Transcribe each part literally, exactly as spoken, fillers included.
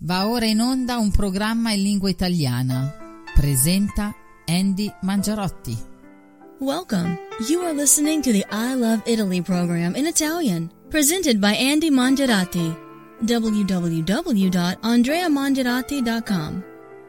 Va ora in onda un programma in lingua italiana. Presenta Andy Mangiarotti. Welcome. You are listening to the I Love Italy program in Italian, presented by Andy Mangiarotti. w w w dot andrea mangiarotti dot com.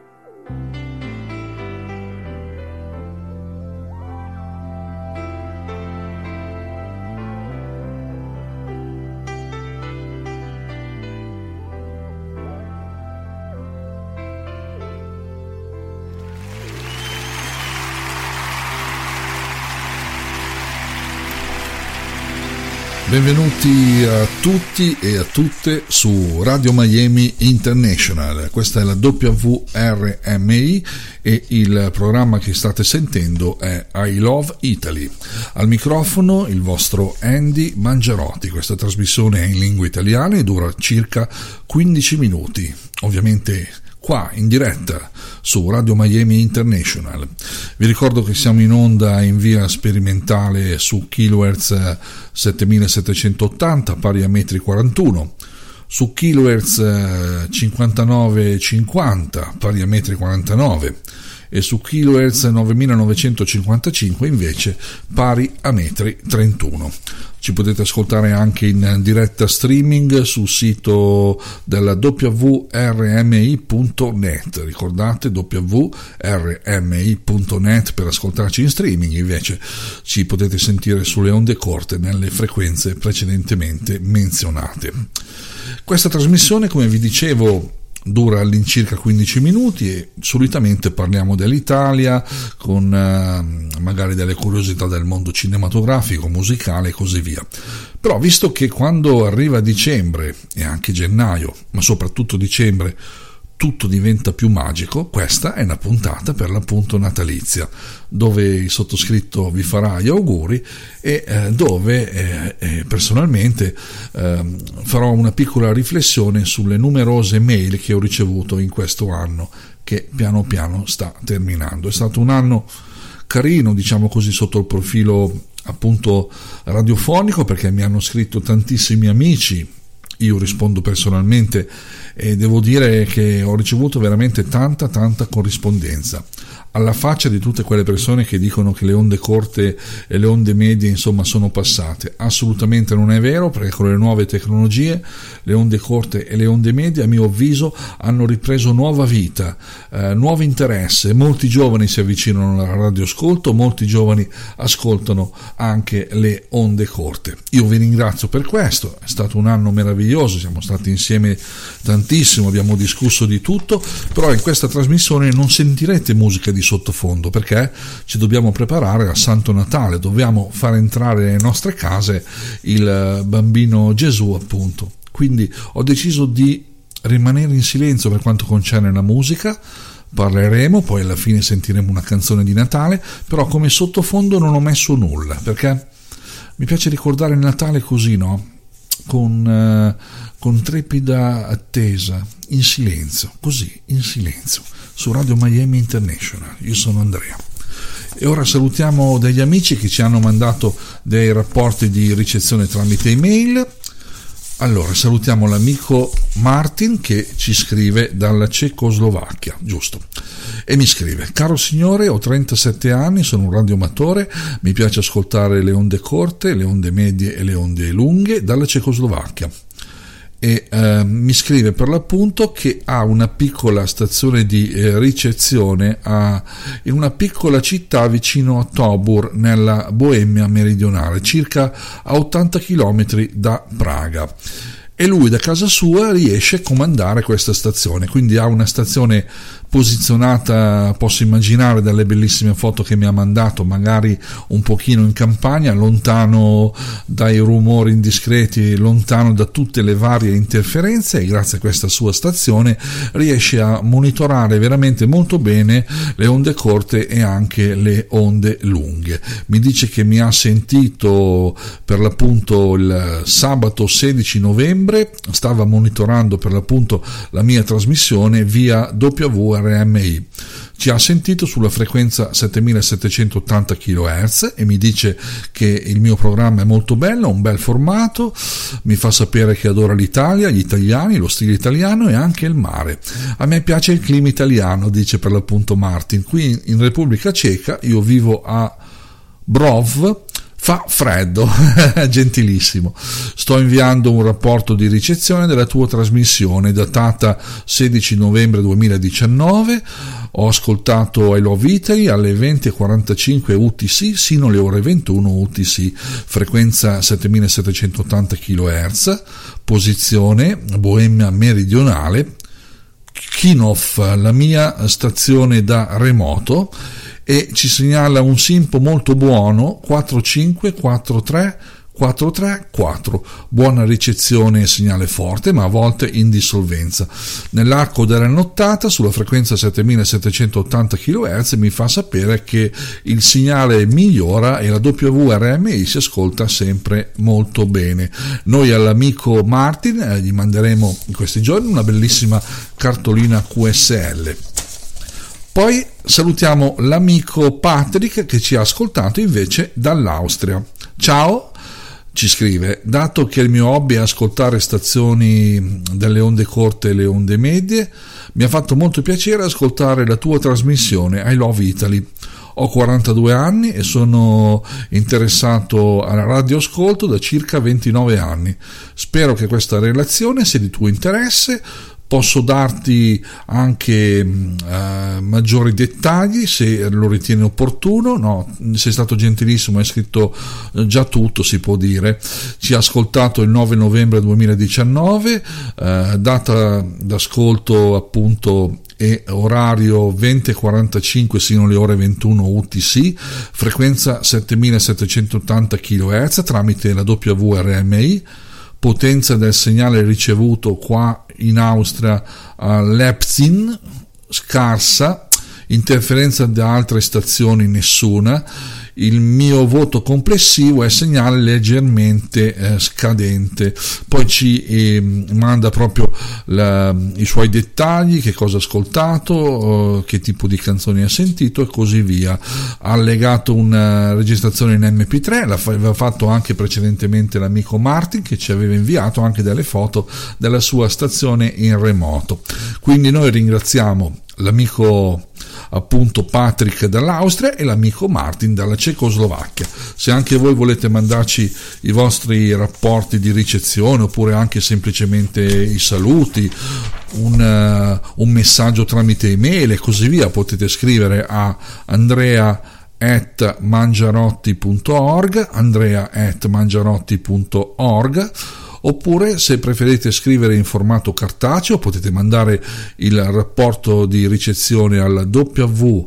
Benvenuti a tutti e a tutte su Radio Miami International. Questa è la W R M I e il programma che state sentendo è I Love Italy. Al microfono il vostro Andy Mangiarotti. Questa trasmissione è in lingua italiana e dura circa quindici minuti. Ovviamente qua in diretta su Radio Miami International. Vi ricordo che siamo in onda in via sperimentale su kilohertz settemilasettecentottanta pari a metri quarantuno, su kilohertz cinquantanove cinquanta pari a metri quarantanove e su kilohertz novemilanovecentocinquantacinque invece pari a metri trentuno. Ci potete ascoltare anche in diretta streaming sul sito della w r m i punto net. Ricordate w r m i punto net per ascoltarci in streaming, invece ci potete sentire sulle onde corte nelle frequenze precedentemente menzionate. Questa trasmissione, come vi dicevo, dura all'incirca quindici minuti e solitamente parliamo dell'Italia con eh, magari delle curiosità del mondo cinematografico, musicale e così via. Però visto che quando arriva dicembre e anche gennaio, ma soprattutto dicembre, tutto diventa più magico, questa è una puntata per l'appunto natalizia, dove il sottoscritto vi farà gli auguri e eh, dove eh, eh, personalmente eh, farò una piccola riflessione sulle numerose mail che ho ricevuto in questo anno che piano piano sta terminando. È stato un anno carino, diciamo così, sotto il profilo appunto radiofonico, perché mi hanno scritto tantissimi amici. Io rispondo personalmente e devo dire che ho ricevuto veramente tanta tanta corrispondenza, alla faccia di tutte quelle persone che dicono che le onde corte e le onde medie insomma sono passate. Assolutamente non è vero, perché con le nuove tecnologie le onde corte e le onde medie a mio avviso hanno ripreso nuova vita, eh, nuovo interesse. Molti giovani si avvicinano al radioascolto, molti giovani ascoltano anche le onde corte. Io vi ringrazio per questo, è stato un anno meraviglioso, siamo stati insieme tantissimo, abbiamo discusso di tutto, però in questa trasmissione non sentirete musica di sottofondo perché ci dobbiamo preparare al Santo Natale, dobbiamo far entrare nelle nostre case il bambino Gesù appunto. Quindi ho deciso di rimanere in silenzio per quanto concerne la musica. Parleremo, poi alla fine sentiremo una canzone di Natale, però come sottofondo non ho messo nulla perché mi piace ricordare il Natale così, no? Con, eh, con trepida attesa, in silenzio, così, in silenzio, su Radio Miami International. Io sono Andrea. E ora salutiamo degli amici che ci hanno mandato dei rapporti di ricezione tramite email. Allora, salutiamo l'amico Martin che ci scrive dalla Cecoslovacchia, giusto? E mi scrive: caro signore, ho trentasette anni, sono un radioamatore, mi piace ascoltare le onde corte, le onde medie e le onde lunghe dalla Cecoslovacchia. E eh, mi scrive per l'appunto che ha una piccola stazione di eh, ricezione a, in una piccola città vicino a Tobor nella Boemia meridionale, circa a ottanta chilometri da Praga, e lui da casa sua riesce a comandare questa stazione, quindi ha una stazione posizionata, posso immaginare dalle bellissime foto che mi ha mandato, magari un pochino in campagna, lontano dai rumori indiscreti, lontano da tutte le varie interferenze, e grazie a questa sua stazione riesce a monitorare veramente molto bene le onde corte e anche le onde lunghe. Mi dice che mi ha sentito per l'appunto il sabato sedici novembre, stava monitorando per l'appunto la mia trasmissione via W R M I. ci ha sentito sulla frequenza settemilasettecentottanta chilohertz e mi dice che il mio programma è molto bello, un bel formato, mi fa sapere che adora l'Italia, gli italiani, lo stile italiano e anche il mare. A me piace il clima italiano, dice per l'appunto Martin. Qui in Repubblica Ceca, io vivo a Brov, fa freddo, gentilissimo. Sto inviando un rapporto di ricezione della tua trasmissione datata sedici novembre duemiladiciannove. Ho ascoltato I Love Italy alle venti e quarantacinque U T C sino alle ore ventuno U T C, frequenza settemilasettecentottanta chilohertz, posizione Boemia meridionale, Kinov, la mia stazione da remoto, e ci segnala un simpo molto buono quattro cinque quattro tre quattro tre quattro, buona ricezione e segnale forte ma a volte in dissolvenza. Nell'arco della nottata sulla frequenza settemilasettecentottanta chilohertz mi fa sapere che il segnale migliora e la W R M I si ascolta sempre molto bene. Noi all'amico Martin eh, gli manderemo in questi giorni una bellissima cartolina Q S L. Poi salutiamo l'amico Patrick che ci ha ascoltato invece dall'Austria. Ciao, ci scrive: dato che il mio hobby è ascoltare stazioni delle onde corte e le onde medie, mi ha fatto molto piacere ascoltare la tua trasmissione I Love Italy. Ho quarantadue anni e sono interessato al radioascolto da circa ventinove anni. Spero che questa relazione sia di tuo interesse. Posso darti anche uh, maggiori dettagli se lo ritieni opportuno. No, sei stato gentilissimo, hai scritto già tutto, si può dire. Ci ha ascoltato il nove novembre duemiladiciannove, uh, data d'ascolto appunto e orario venti e quarantacinque sino alle ore ventuno U T C, frequenza settemilasettecentottanta chilohertz tramite la W R M I, potenza del segnale ricevuto qua in Austria a Leipzig scarsa, interferenza da altre stazioni nessuna. Il mio voto complessivo è segnale leggermente eh, scadente. Poi ci eh, manda proprio la, i suoi dettagli, che cosa ha ascoltato, eh, che tipo di canzoni ha sentito e così via. Ha allegato una registrazione in M P tre, l'aveva fatto anche precedentemente l'amico Martin, che ci aveva inviato anche delle foto della sua stazione in remoto. Quindi noi ringraziamo l'amico appunto Patrick dall'Austria e l'amico Martin dalla Cecoslovacchia. Se anche voi volete mandarci i vostri rapporti di ricezione oppure anche semplicemente i saluti, un, uh, un messaggio tramite email e così via, potete scrivere a Andrea at mangiarotti punto org, Andrea at mangiarotti punto org, oppure se preferite scrivere in cartaceo potete mandare il rapporto di ricezione al W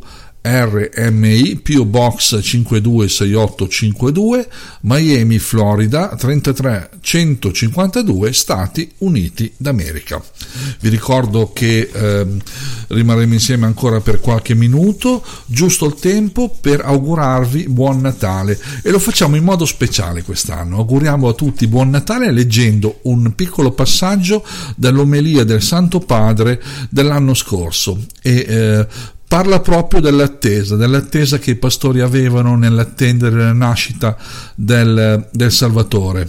R M I P O Box cinque due sei otto cinque due, Miami, Florida trentatré centocinquantadue, Stati Uniti d'America. Vi ricordo che eh, rimarremo insieme ancora per qualche minuto, giusto il tempo per augurarvi buon Natale, e lo facciamo in modo speciale quest'anno. Auguriamo a tutti buon Natale leggendo un piccolo passaggio dall'omelia del Santo Padre dell'anno scorso, e eh, parla proprio dell'attesa, dell'attesa che i pastori avevano nell'attendere la nascita del, del Salvatore.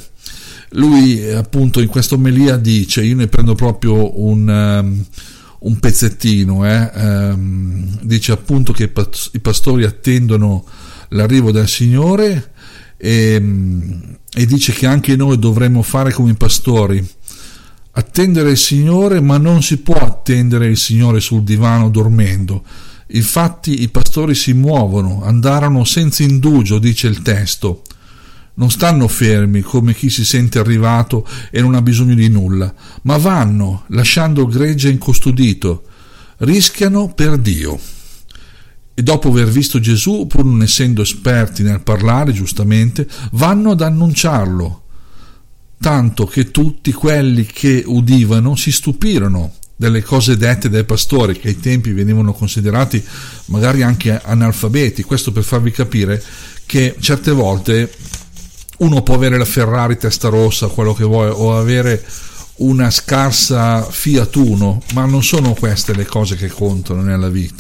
Lui appunto in questa omelia dice, io ne prendo proprio un, um, un pezzettino, eh, um, dice appunto che i pastori attendono l'arrivo del Signore e, um, e dice che anche noi dovremmo fare come i pastori, attendere il Signore, ma non si può attendere il Signore sul divano dormendo. Infatti i pastori si muovono, andarono senza indugio, dice il testo. Non stanno fermi come chi si sente arrivato e non ha bisogno di nulla, ma vanno lasciando il gregge incustodito, rischiano per Dio. E dopo aver visto Gesù, pur non essendo esperti nel parlare giustamente, vanno ad annunciarlo, tanto che tutti quelli che udivano si stupirono delle cose dette dai pastori, che ai tempi venivano considerati magari anche analfabeti. Questo per farvi capire che certe volte uno può avere la Ferrari testa rossa, quello che vuoi, o avere una scarsa Fiat Uno, ma non sono queste le cose che contano nella vita.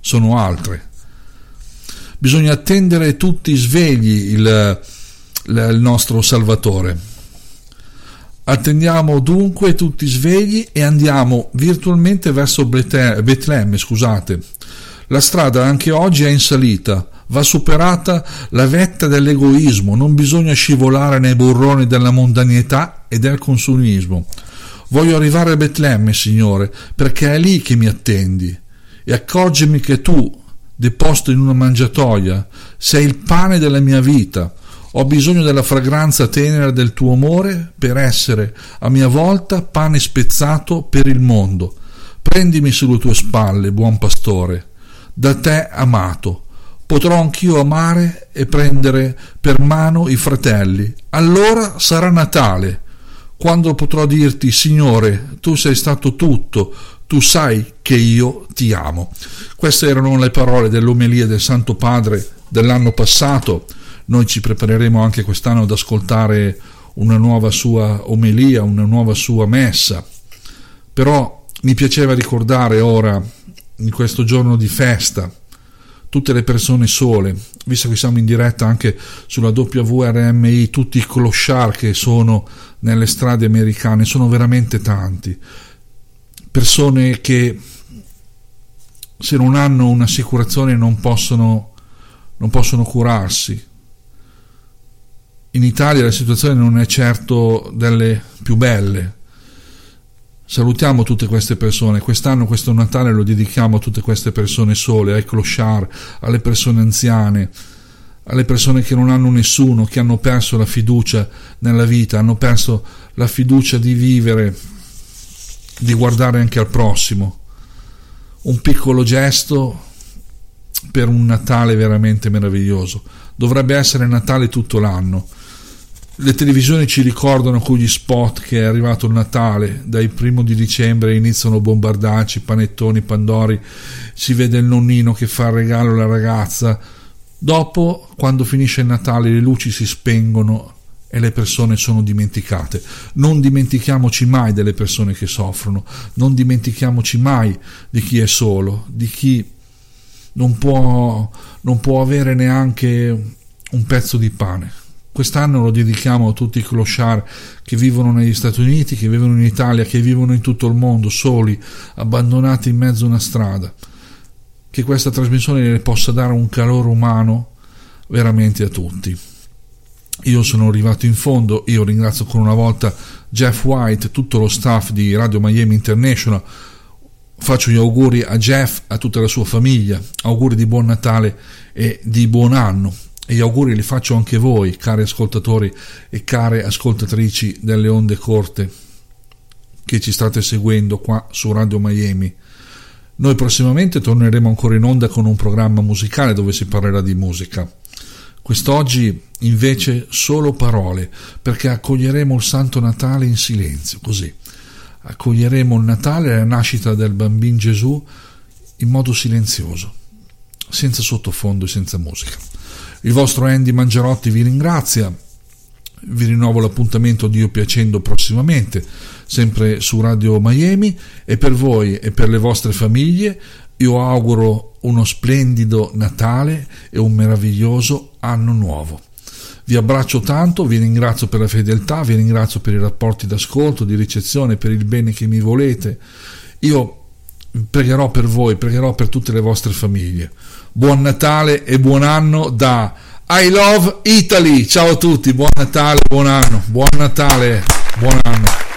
sono altre. Bisogna attendere tutti svegli il, il nostro Salvatore. Attendiamo dunque tutti svegli e andiamo virtualmente verso Betlemme, scusate. La strada anche oggi è in salita, va superata la vetta dell'egoismo, non bisogna scivolare nei burroni della mondanietà e del consumismo. Voglio arrivare a Betlemme, Signore, perché è lì che mi attendi, e accorgimi che tu, deposto in una mangiatoia, sei il pane della mia vita. Ho bisogno della fragranza tenera del tuo amore per essere a mia volta pane spezzato per il mondo. Prendimi sulle tue spalle, buon pastore, da te amato. Potrò anch'io amare e prendere per mano i fratelli. Allora sarà Natale, quando potrò dirti: Signore, tu sei stato tutto, tu sai che io ti amo. Queste erano le parole dell'omelia del Santo Padre dell'anno passato. Noi ci prepareremo anche quest'anno ad ascoltare una nuova sua omelia, una nuova sua messa. Però mi piaceva ricordare ora, in questo giorno di festa, tutte le persone sole, visto che siamo in diretta anche sulla W R M I, tutti i clochard che sono nelle strade americane, sono veramente tanti. Persone che, se non hanno un'assicurazione, non possono, non possono curarsi. In Italia la situazione non è certo delle più belle. Salutiamo tutte queste persone. Quest'anno, questo Natale, lo dedichiamo a tutte queste persone sole, ai clochard, alle persone anziane, alle persone che non hanno nessuno, che hanno perso la fiducia nella vita, hanno perso la fiducia di vivere, di guardare anche al prossimo. Un piccolo gesto per un Natale veramente meraviglioso. Dovrebbe essere Natale tutto l'anno. Le televisioni ci ricordano con gli spot che è arrivato il Natale, dai primo di dicembre iniziano a bombardarci panettoni, pandori, si vede il nonnino che fa il regalo alla ragazza. Dopo, quando finisce il Natale, le luci si spengono e le persone sono dimenticate. Non dimentichiamoci mai delle persone che soffrono, non dimentichiamoci mai di chi è solo, di chi non può, non può avere neanche un pezzo di pane. Quest'anno lo dedichiamo a tutti i clochard che vivono negli Stati Uniti, che vivono in Italia, che vivono in tutto il mondo, soli, abbandonati in mezzo a una strada. Che questa trasmissione possa dare un calore umano veramente a tutti. Io sono arrivato in fondo, io ringrazio ancora una volta Jeff White, tutto lo staff di Radio Miami International. Faccio gli auguri a Jeff, a tutta la sua famiglia, auguri di buon Natale e di buon anno. E gli auguri li faccio anche voi, cari ascoltatori e care ascoltatrici delle onde corte che ci state seguendo qua su Radio Miami. Noi prossimamente torneremo ancora in onda con un programma musicale dove si parlerà di musica. Quest'oggi invece solo parole, perché accoglieremo il Santo Natale in silenzio, così. Accoglieremo il Natale, la nascita del bambino Gesù, in modo silenzioso, senza sottofondo e senza musica. Il vostro Andy Mangiarotti vi ringrazia, vi rinnovo l'appuntamento Dio piacendo prossimamente, sempre su Radio Miami, e per voi e per le vostre famiglie io auguro uno splendido Natale e un meraviglioso anno nuovo. Vi abbraccio tanto, vi ringrazio per la fedeltà, vi ringrazio per i rapporti d'ascolto, di ricezione, per il bene che mi volete. Io pregherò per voi, pregherò per tutte le vostre famiglie. Buon Natale e buon anno da I Love Italy. Ciao a tutti, buon Natale, buon anno, buon Natale, buon anno.